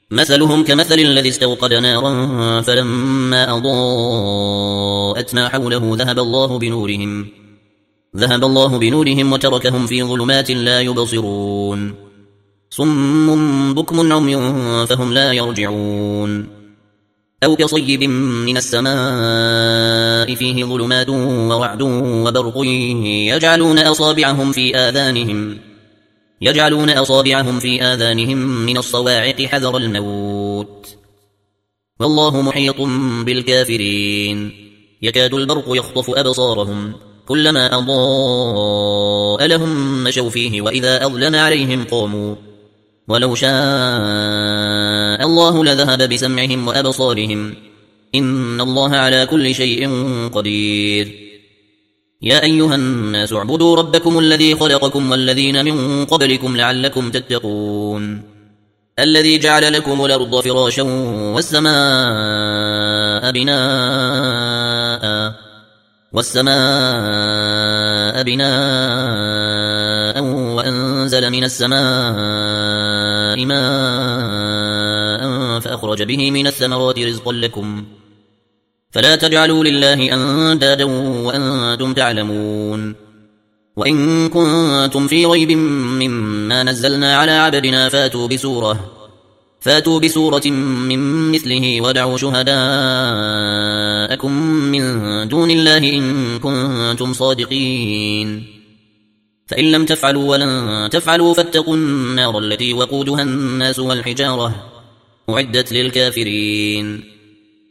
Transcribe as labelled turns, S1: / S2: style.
S1: مثلهم كمثل الذي استوقد نارا فلما أضاءت ما حوله ذهب الله بنورهم وتركهم في ظلمات لا يبصرون صم بكم عمي فهم لا يرجعون أو كصيب من السماء فيه ظلمات ورعد وبرق يجعلون أصابعهم في آذانهم من الصواعق حذر الموت والله محيط بالكافرين يكاد البرق يخطف أبصارهم كلما أضاء لهم مشوا فيه وإذا أظلم عليهم قاموا ولو شاء الله لذهب بسمعهم وأبصارهم إن الله على كل شيء قدير يا أيها الناس اعبدوا ربكم الذي خلقكم والذين من قبلكم لعلكم تتقون الذي جعل لكم الأرض فراشا والسماء بناء وأنزل من السماء ماء فأخرج به من الثمرات رزقا لكم فلا تجعلوا لله أندادا وأنتم تعلمون وإن كنتم في ريب مما نزلنا على عبدنا فاتوا بسورة من مثله ودعوا شهداءكم من دون الله إن كنتم صادقين فإن لم تفعلوا ولن تفعلوا فاتقوا النار التي وقودها الناس والحجارة أعدت للكافرين